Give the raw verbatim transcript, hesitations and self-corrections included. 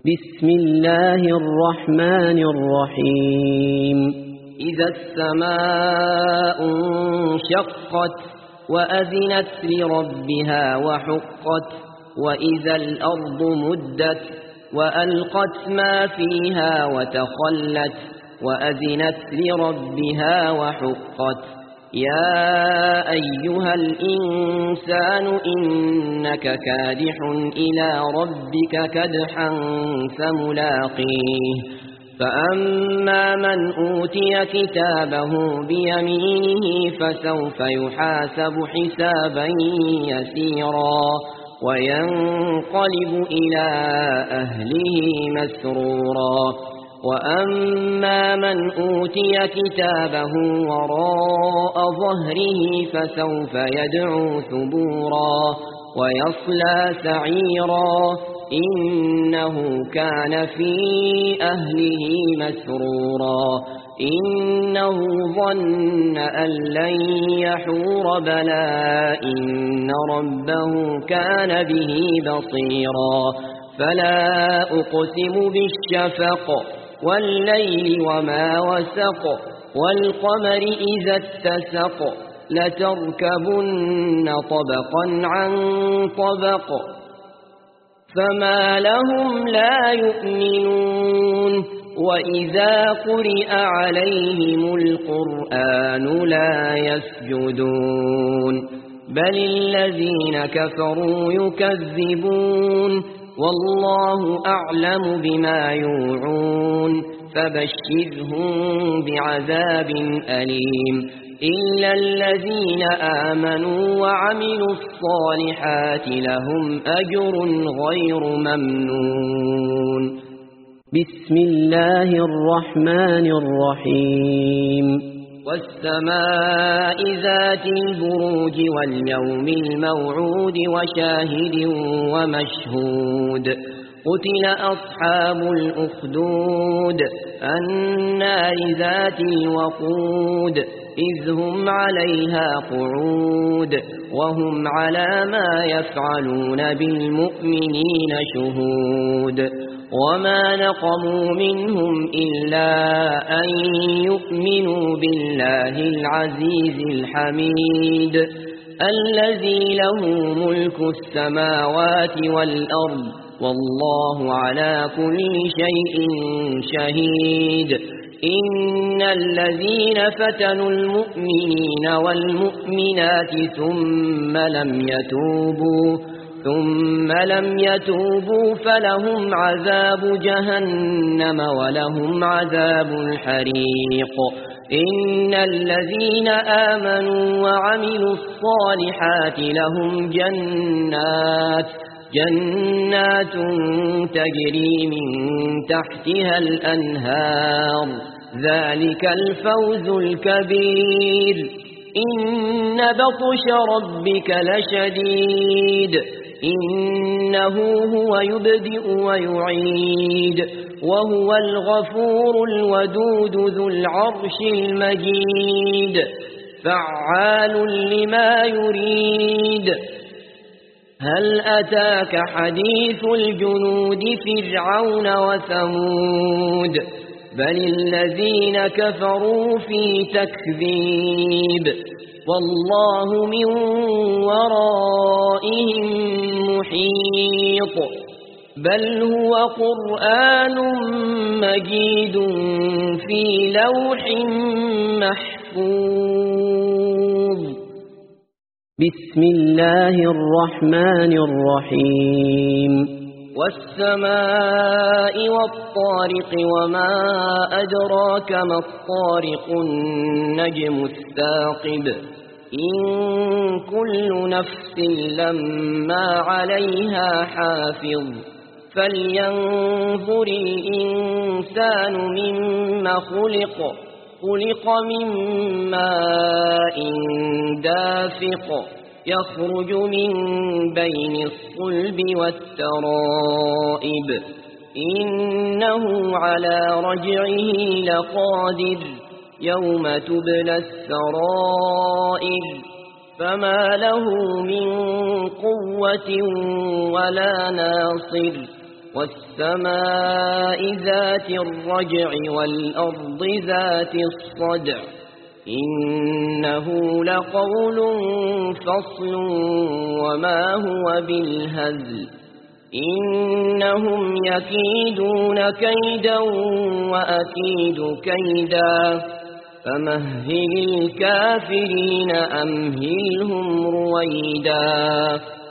بسم الله الرحمن الرحيم إذا السماء انشقت وأذنت لربها وحقت وإذا الأرض مدت وألقت ما فيها وتخلت وأذنت لربها وحقت يا أيها الإنسان إنك كادح إلى ربك كدحا فملاقيه فأما من أوتي كتابه بيمينه فسوف يحاسب حسابا يسيرا وينقلب إلى أهله مسرورا وأما من أوتي كتابه وراء ظهره فسوف يدعو ثبورا ويصلى سعيرا إنه كان في أهله مسرورا إنه ظن أن لن يحور بلى إن ربه كان به بصيرا فلا أقسم بالشفق والليل وما وسق والقمر إذا اتسق لتركبن طبقا عن طبق فما لهم لا يؤمنون وإذا قرئ عليهم القرآن لا يسجدون بل الذين كفروا يكذبون والله أعلم بما يوعون فبشرهم بعذاب أليم إلا الذين آمنوا وعملوا الصالحات لهم أجر غير ممنون بسم الله الرحمن الرحيم والسماء ذات البروج واليوم الموعود وشاهد ومشهود قتل أصحاب الأخدود النار ذات الوقود إذ هم عليها قعود وهم على ما يفعلون بالمؤمنين شهود وما نقموا منهم إلا أن يؤمنوا بالله العزيز الحميد الذي له ملك السماوات والأرض والله على كل شيء شهيد إن الذين فتنوا المؤمنين والمؤمنات ثم لم يتوبوا ثم لم يتوبوا فلهم عذاب جهنم ولهم عذاب الحريق إن الذين آمنوا وعملوا الصالحات لهم جنات جنات تجري من تحتها الأنهار ذلك الفوز الكبير إن بطش ربك لشديد إنه هو يبدئ ويعيد وهو الغفور الودود ذو العرش المجيد فعال لما يريد هل أتاك حديث الجنود فرعون وثمود بل الذين كفروا في تكذيب والله من ورائهم محيط بل هو قرآن مجيد في لوح محفوظ بسم الله الرحمن الرحيم والسماء والطارق وما أدراك ما الطارق النجم الثاقب إن كل نفس لما عليها حافظ فلينظر الإنسان مما خلق خلق من ماء دافق يخرج من بين الصلب والترائب إنه على رجعه لقادر يوم تبلى السرائر فما له من قوة ولا ناصر والسماء ذات الرجع والأرض ذات الصدع إنه لقول فصل وما هو بالهزل إنهم يكيدون كيدا وأكيد كيدا فمهل الكافرين أمهلهم رويدا